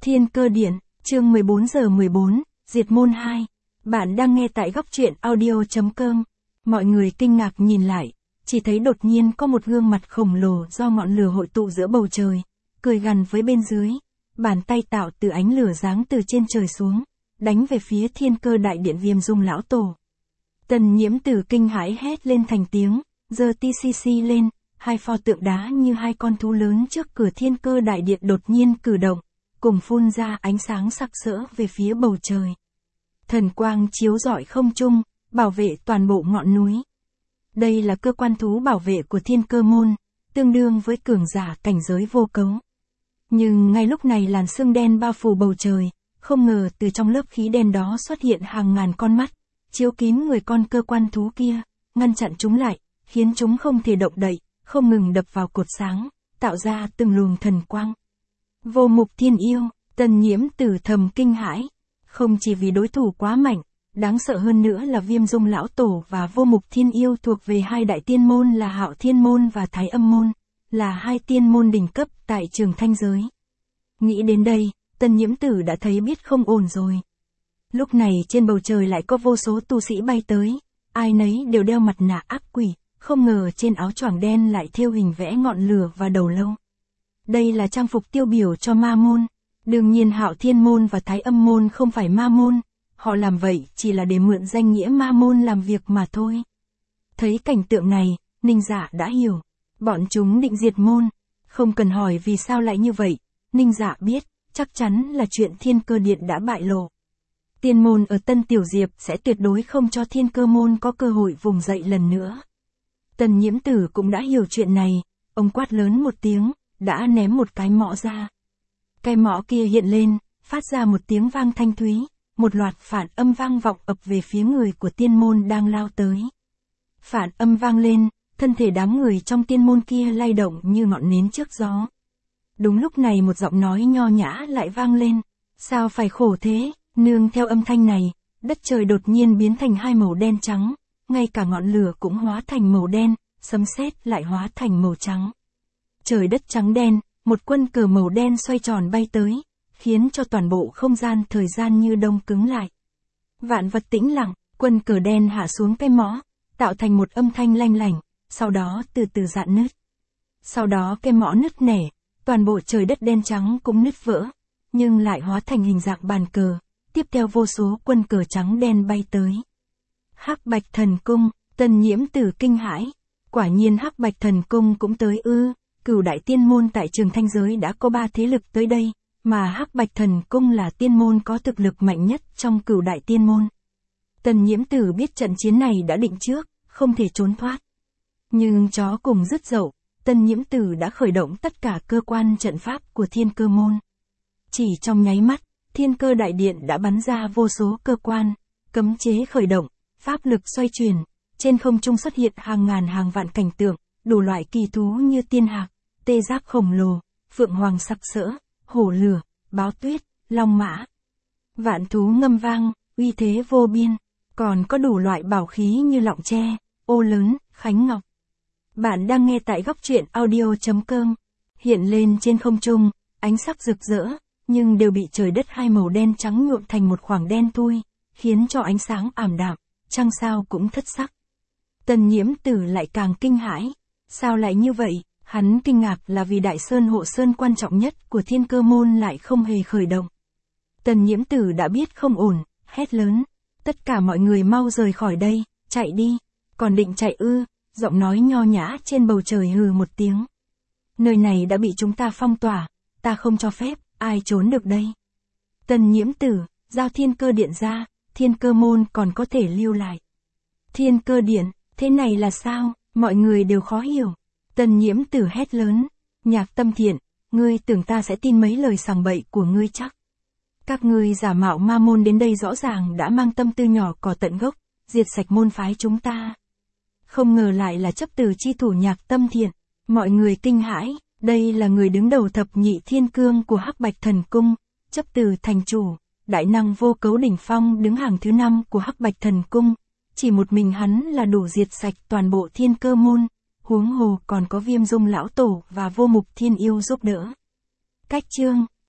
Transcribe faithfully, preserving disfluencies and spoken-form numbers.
Thiên Cơ Điện, chương mười bốn giờ mười bốn, Diệt Môn hai. Bạn đang nghe tại góc truyện audio chấm com. Mọi người kinh ngạc nhìn lại, chỉ thấy đột nhiên có một gương mặt khổng lồ do ngọn lửa hội tụ giữa bầu trời, cười gằn với bên dưới. Bàn tay tạo từ ánh lửa giáng từ trên trời xuống, đánh về phía Thiên Cơ Đại Điện Viêm Dung lão tổ. Tần Nhiễm Tử kinh hãi hét lên thành tiếng, giơ tê xê xê lên, hai pho tượng đá như hai con thú lớn trước cửa Thiên Cơ Đại Điện đột nhiên cử động, cùng phun ra ánh sáng sặc sỡ về phía bầu trời. Thần quang chiếu rọi không trung, bảo vệ toàn bộ ngọn núi. Đây là cơ quan thú bảo vệ của Thiên Cơ môn, tương đương với cường giả cảnh giới vô cấu. Nhưng ngay lúc này làn sương đen bao phủ bầu trời, không ngờ từ trong lớp khí đen đó xuất hiện hàng ngàn con mắt, chiếu kín người con cơ quan thú kia, ngăn chặn chúng lại, khiến chúng không thể động đậy, không ngừng đập vào cột sáng, tạo ra từng luồng thần quang. Vô Mục Thiên Yêu, Tần Nhiễm Tử thầm kinh hãi, không chỉ vì đối thủ quá mạnh, đáng sợ hơn nữa là Viêm Dung lão tổ và Vô Mục Thiên Yêu thuộc về hai đại tiên môn là Hạo Thiên môn và Thái Âm môn, là hai tiên môn đỉnh cấp tại Trường Thanh giới. Nghĩ đến đây, Tần Nhiễm Tử đã thấy biết không ổn rồi. Lúc này trên bầu trời lại có vô số tu sĩ bay tới, ai nấy đều đeo mặt nạ ác quỷ, không ngờ trên áo choàng đen lại thêu hình vẽ ngọn lửa và đầu lâu. Đây là trang phục tiêu biểu cho ma môn. Đương nhiên Hạo Thiên môn và Thái Âm môn không phải ma môn, họ làm vậy chỉ là để mượn danh nghĩa ma môn làm việc mà thôi. Thấy cảnh tượng này, Ninh Dạ đã hiểu, bọn chúng định diệt môn, không cần hỏi vì sao lại như vậy, Ninh Dạ biết, chắc chắn là chuyện Thiên Cơ Điện đã bại lộ. Tiên môn ở Tân Tiểu Diệp sẽ tuyệt đối không cho Thiên Cơ môn có cơ hội vùng dậy lần nữa. Tần Nhiễm Tử cũng đã hiểu chuyện này, ông quát lớn một tiếng, đã ném một cái mõ ra. Cái mõ kia hiện lên, phát ra một tiếng vang thanh thúy, một loạt phản âm vang vọng ập về phía người của tiên môn đang lao tới. Phản âm vang lên, thân thể đám người trong tiên môn kia lay động như ngọn nến trước gió. Đúng lúc này một giọng nói nho nhã lại vang lên, sao phải khổ thế, nương theo âm thanh này, đất trời đột nhiên biến thành hai màu đen trắng, ngay cả ngọn lửa cũng hóa thành màu đen, sấm sét lại hóa thành màu trắng. Trời đất trắng đen, một quân cờ màu đen xoay tròn bay tới, khiến cho toàn bộ không gian thời gian như đông cứng lại. Vạn vật tĩnh lặng, quân cờ đen hạ xuống cái mõ, tạo thành một âm thanh lanh lảnh, sau đó từ từ rạn nứt. Sau đó cái mõ nứt nẻ, toàn bộ trời đất đen trắng cũng nứt vỡ, nhưng lại hóa thành hình dạng bàn cờ, tiếp theo vô số quân cờ trắng đen bay tới. Hắc Bạch Thần Cung, Tần Nhiễm Tử kinh hãi, quả nhiên Hắc Bạch Thần Cung cũng tới ư. Cửu đại tiên môn tại Trường Thanh giới đã có ba thế lực tới đây, mà Hắc Bạch Thần Cung là tiên môn có thực lực mạnh nhất trong cửu đại tiên môn. Tần Nhiễm Tử biết trận chiến này đã định trước, không thể trốn thoát. Nhưng chó cùng dứt dậu, Tần Nhiễm Tử đã khởi động tất cả cơ quan trận pháp của Thiên Cơ môn. Chỉ trong nháy mắt, Thiên Cơ Đại Điện đã bắn ra vô số cơ quan, cấm chế khởi động, pháp lực xoay chuyển, trên không trung xuất hiện hàng ngàn hàng vạn cảnh tượng, đủ loại kỳ thú như tiên hạc, tê giác khổng lồ, phượng hoàng sặc sỡ, hổ lửa, báo tuyết, long mã. Vạn thú ngâm vang, uy thế vô biên, còn có đủ loại bảo khí như lọng tre, ô lớn, khánh ngọc. Bạn đang nghe tại góc truyện audio chấm com. Hiện lên trên không trung, ánh sắc rực rỡ, nhưng đều bị trời đất hai màu đen trắng nhuộm thành một khoảng đen thui, khiến cho ánh sáng ảm đạm, trăng sao cũng thất sắc. Tần Nhiễm Tử lại càng kinh hãi, sao lại như vậy? Hắn kinh ngạc là vì Đại Sơn Hộ Sơn quan trọng nhất của Thiên Cơ môn lại không hề khởi động. Tần Nhiễm Tử đã biết không ổn, hét lớn, tất cả mọi người mau rời khỏi đây, chạy đi, còn định chạy ư, giọng nói nho nhã trên bầu trời hừ một tiếng. Nơi này đã bị chúng ta phong tỏa, ta không cho phép, ai trốn được đây. Tần Nhiễm Tử, giao Thiên Cơ Điện ra, Thiên Cơ môn còn có thể lưu lại. Thiên Cơ Điện, thế này là sao, mọi người đều khó hiểu. Tần Nhiễm Tử hét lớn, Nhạc Tâm Thiện, ngươi tưởng ta sẽ tin mấy lời sằng bậy của ngươi chắc. Các ngươi giả mạo ma môn đến đây rõ ràng đã mang tâm tư nhỏ cỏ tận gốc, diệt sạch môn phái chúng ta. Không ngờ lại là chấp từ chi thủ Nhạc Tâm Thiện, mọi người kinh hãi, đây là người đứng đầu thập nhị thiên cương của Hắc Bạch Thần Cung, chấp từ thành chủ, đại năng vô cấu đỉnh phong đứng hàng thứ năm của Hắc Bạch Thần Cung, chỉ một mình hắn là đủ diệt sạch toàn bộ Thiên Cơ môn. Huống hồ còn có Viêm Dung lão tổ và Vô Mục Thiên Yêu giúp đỡ. Cách chương